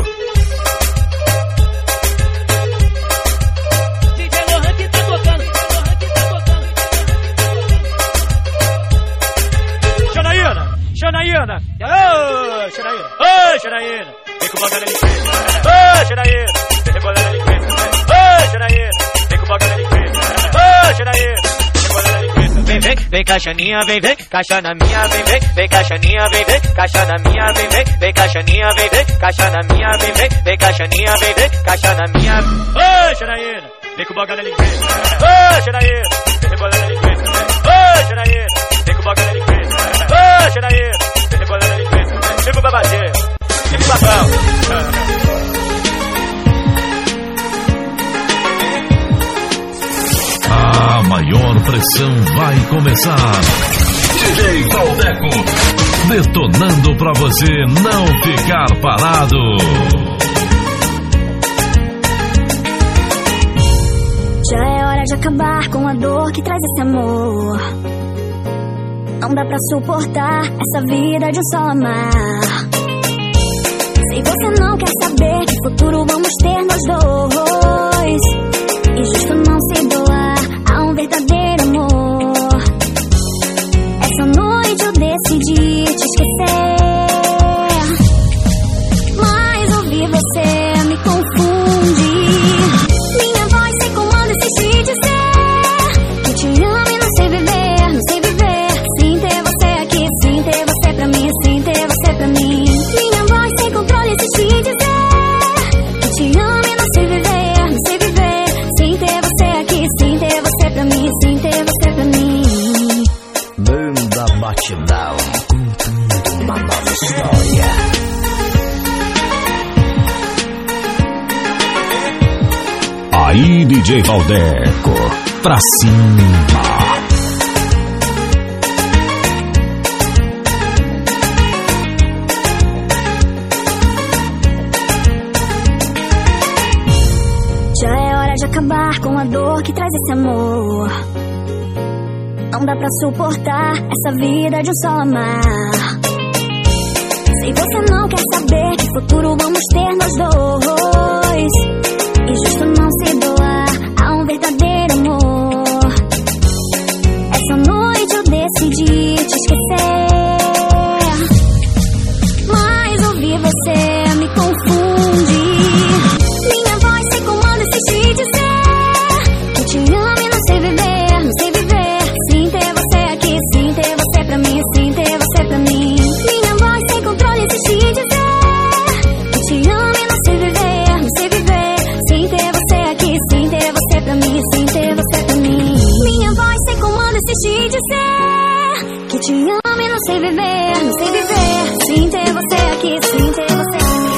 Xanaína! Ô, Xanaína! Ô, Xanaína! Vem com uma galera de peso! Ô, Xanaína! Vem rebolando de peso! Ô, Xanaína! Vem com uma galera de peso! Ô, Xanaína! Vem rebolando de peso! Vem caixaninha, vem caixa na minha, vem caixaninha, vem caixa na minha, vem caixaninha, vem caixa na minha, vem caixaninha, vem caixa na minha. Ô, Xanaína! Vem com uma galera de peso! Ô, Xanaína! Vem rebolando de peso! Ô, Xanaína! Vem com uma galera de peso! Ô, Xanaína! Vem rebolando de peso! Tipo babadeiro! Tipo babão! A maior pressão vai começar. DJ Valdeco, detonando pra você não ficar parado. Já é hora de acabar com a dor que traz esse amor. Não dá pra suportar essa vida de só amar. Se você não quer saber que futuro vamos ter nós dois, injusto não se doar a um verdadeiro amor. Essa noite eu decidi te esquecer, mas ouvir você me confunde. Minha voz sem comando insiste em dizer que te amo e não sei viver, não sei viver sem ter você aqui, sem ter você pra mim, sem ter você pra mim. Minha voz sem controle insiste em dizer que te amo e não sei viver, não sei viver sem ter você aqui, sem ter você pra mim, sem ter você pra mim. Banda Batidão, contando uma nova história. Aí, DJ Valdeco, pra cima. Já é hora de acabar com a dor que traz esse amor. Não dá pra suportar essa vida de só amar. Se você não quer saber que futuro vamos ter nós dois, injusto não se doar a um verdadeiro amor. Essa noite eu decidi te esquecer, mas ouvir você me confunde. Minha voz sem comando insiste em dizer que te amo e não sei viver, não sei viver sem ter você aqui, sem ter você pra mim, sem ter você pra mim. Minha voz sem controle insiste em dizer que te amo e não sei viver, não sei viver sem ter você aqui, sem ter você pra mim, sem ter você pra mim. Minha voz sem comando insiste em dizer que te amo e não sei viver, não sei viver sem ter você aqui, sim, ter você em mim.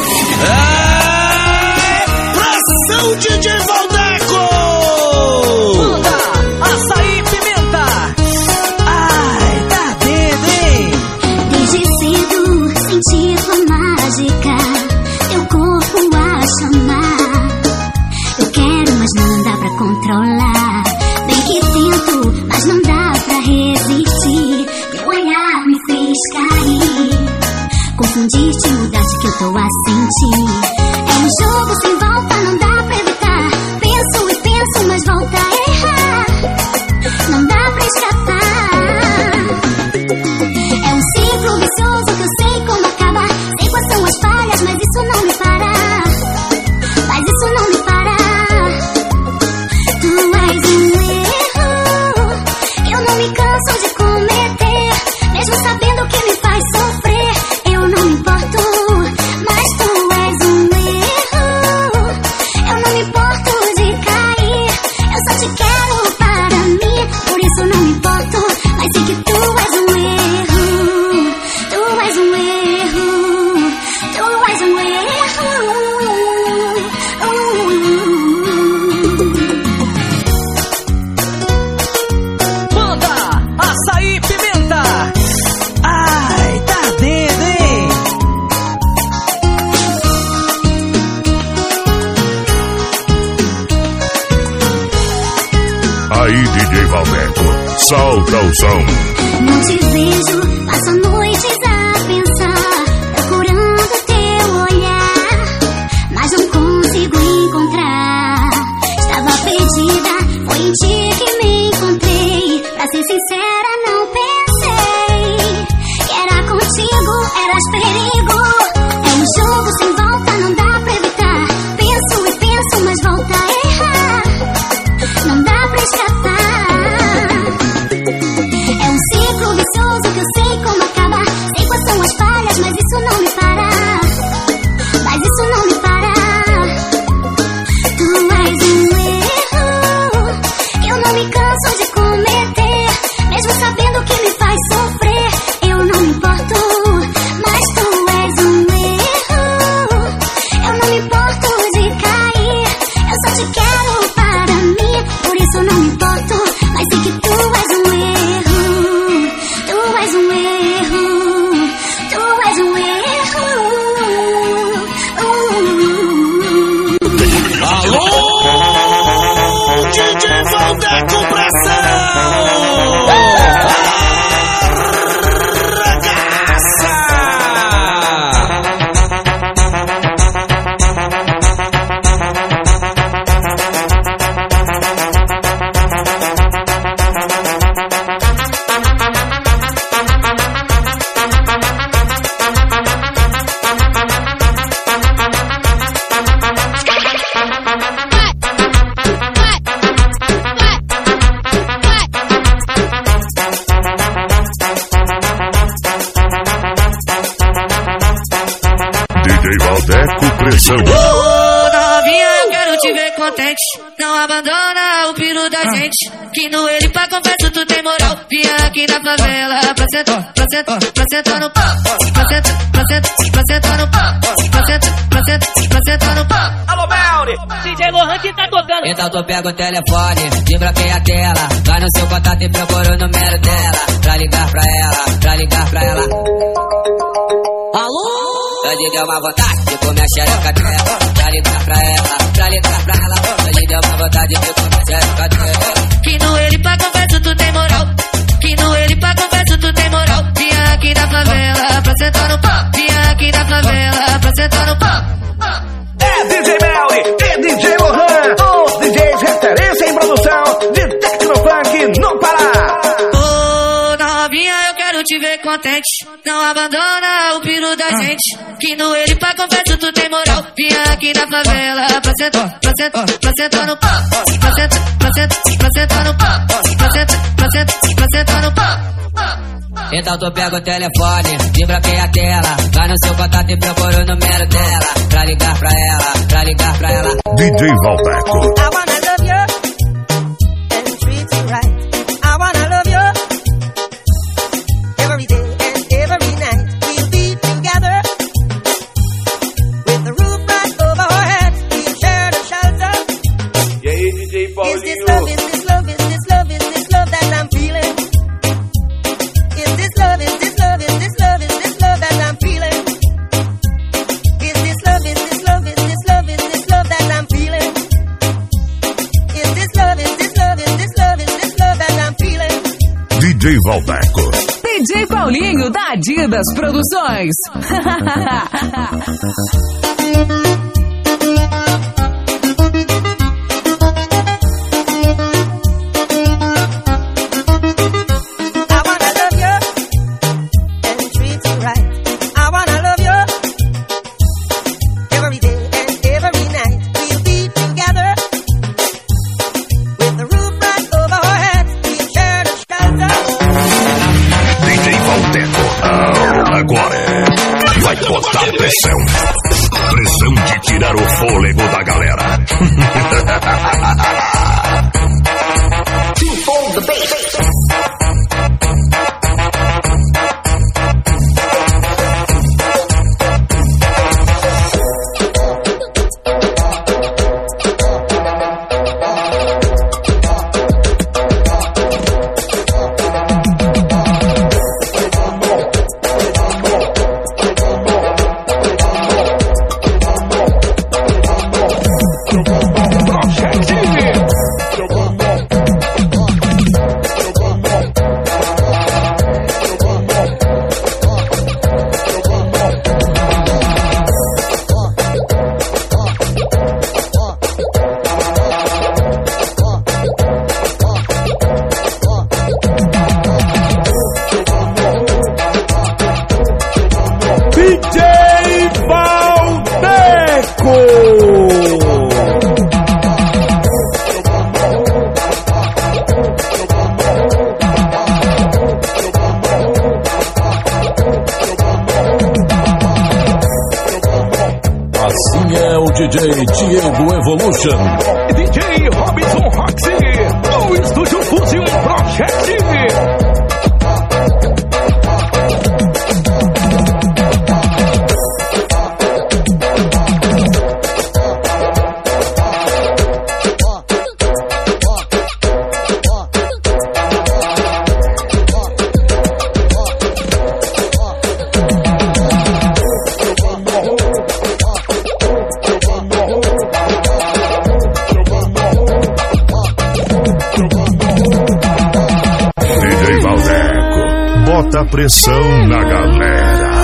Pressão DJ Valdeco! Manda açaí pimenta. Ai, tá dentro, hein? Desde cedo senti tua mágica, teu corpo a chamar. Eu quero, mas não dá pra controlar. Bem que tento, mas não dá pra resistir. Teu olhar me fez cair. Confundiste, mudaste que eu tô a sentir. É um jogo sem volta, não dá pra evitar. Penso e penso, mas volta a errar. Não dá pra escapar. É um ciclo vicioso que eu sei como acaba. Sei quais são as falhas, mas isso não me para. Mas isso não me para. Tu és um erro. Eu não me canso de cometer. Mesmo sabendo que me faz sofrer, eu não me importo. Mas tu és um erro. Eu não me importo de cair. Eu só te quero para mim. Por isso não me importo. Mas sei que tu és um erro. Tu és um erro. Tu és um erro. Manda açaí pimenta. Ai, tá dentro, hein? Aí, DJ Valdeco, solta o som. Não te vejo, passo noites a pensar, procurando teu olhar, mas não consigo encontrar. Estava perdida, foi em ti que me encontrei. Pra ser sincera, não pensei que era contigo, eras perigo. É um jogo sem volta, não dá pra evitar. Penso e penso, mas volta a errar. Não dá pra escapar. É um ciclo vicioso que eu sei como acaba. Sei quais são as falhas, mas isso não me para. Mas isso não me para. Tu és um erro. Eu não me canso de cometer. Mesmo sabendo que me faz sofrer, eu não me importo. Mas tu és um erro. Eu não me importo de cair. Eu só te quero para mim. Por isso não me importo. Mas sei que tu és um erro. Tu és um erro. Tu és um erro. Alô, DJ Valdeco, pressão! DJ Valdeco, pressão. Ô, novinha, eu quero te ver contente. Não abandona o piro da gente. Que no ele pra confesso tu tem moral. Vinha aqui na favela pra sentar, pra sentar, pra sentar no pau. Pra sentar, pra sentar, pra sentar no pau. Pra sentar, pra sentar, pra sentar no pau. Alô, Melly! DJ Lohan que tá tocando. Então tu pega o telefone, desbloqueia a tela. Vai no seu contato e procura o número dela. Pra ligar pra ela, pra ligar pra ela. Alô? Hoje deu uma vontade de comer a xereca dela. Pra ligar pra ela, pra ligar pra ela. Hoje deu uma vontade de comer a xereca dela. Que no ele pra confesso tu tem moral. Que no ele pra confesso tu tem moral. Vinha aqui na favela pra sentar no pau. Vinha aqui na favela pra sentar no pau. É DJ Melly e DJ Lohan, os DJs referência em produção de Tecnofunk no Pará. Ô, novinha, eu quero te ver contente. Não abandona o piro da gente. Que no ele pra confesso tu tem moral. Vinha aqui na favela pra sentar, pra sentar, pra sentar no pau. Pra sentar, pra sentar, pra sentar no pau. Pra sentar, pra sentar, pra sentar no pau. Então tu pega o telefone, desbloqueia a tela. Vai no seu contato e procura o número dela. Pra ligar pra ela, pra ligar pra ela. DJ Valdeco. I wanna love you and treat you right. I wanna love you every day and every night. We'll be together Valdeco. DJ Paulinho da Adidas Produções. Vai botar pressão. Pressão de tirar o fôlego da galera. DJ Diego Evolution. DJ Robinson Roxy, do Estúdio Fusion Project. Bota pressão na galera.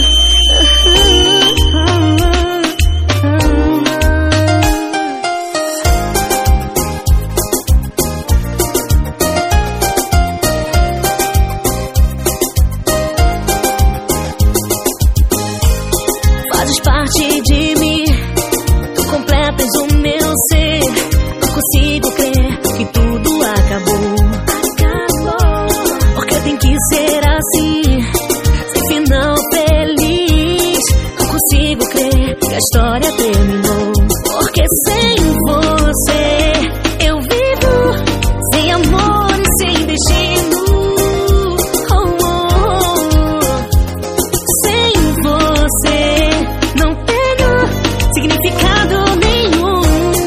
Fazes parte de mim, tu completas o meu ser. Não consigo crer que tudo acabou. Porque tem que ser assim, sem final feliz. Não consigo crer que a história terminou. Porque sem você eu vivo sem amor e sem destino. Oh, oh, oh. Sem você não tenho significado nenhum.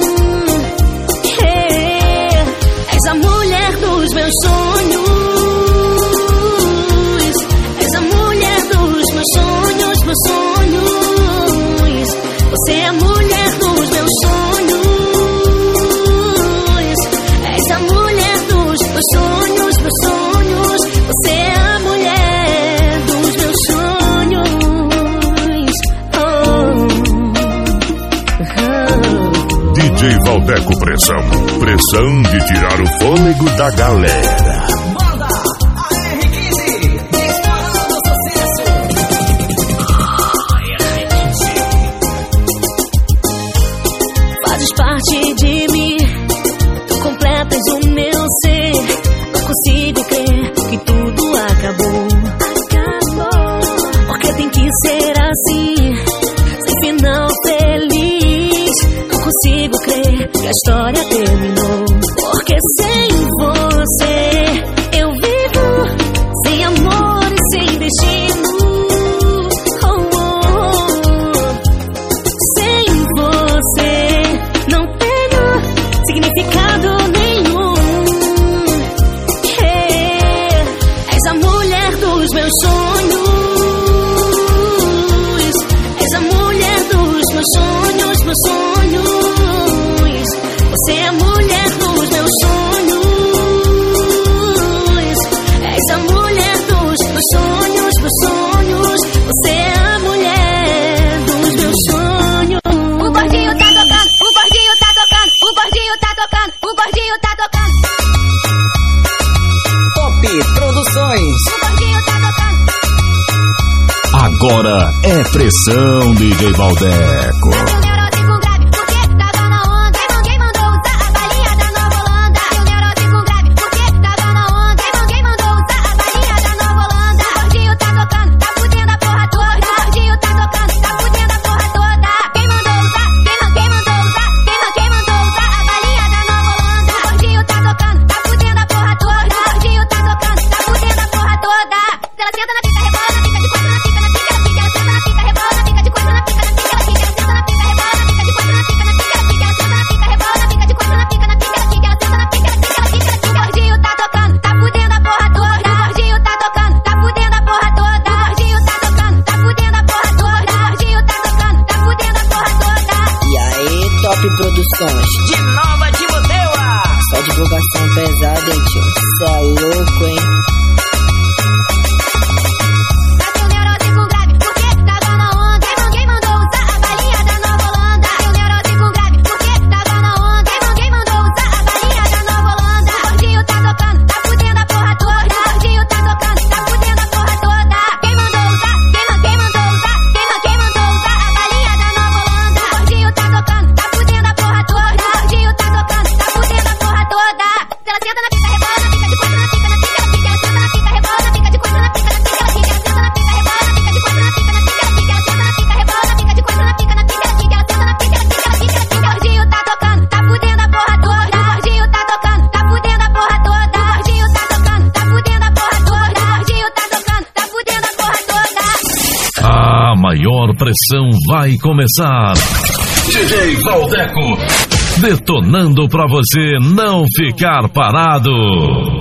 És a mulher dos meus sonhos. Meus sonhos, você é a mulher dos meus sonhos. És a mulher dos meus sonhos, meus sonhos. Você é a mulher dos meus sonhos. DJ Valdeco Pressão. Pressão de tirar o fôlego da galera. Parte de mim, tu completas o meu ser. Não consigo crer que tudo acabou. Porque tem que ser assim, sem final feliz. Não consigo crer que a história terminou. Porque sem você eu vivo sem amor e sem destino. Oh, oh, oh. Sem você não tenho significado nenhum. És a mulher dos meus sonhos. És a mulher dos meus sonhos, meus sonhos. Você é a mulher Agora é pressão, DJ Valdeco. Produções de Nova Timoteua. Só divulgação pesada, hein, tio? Cê é louco, hein? A maior pressão vai começar. DJ Valdeco, detonando pra você não ficar parado.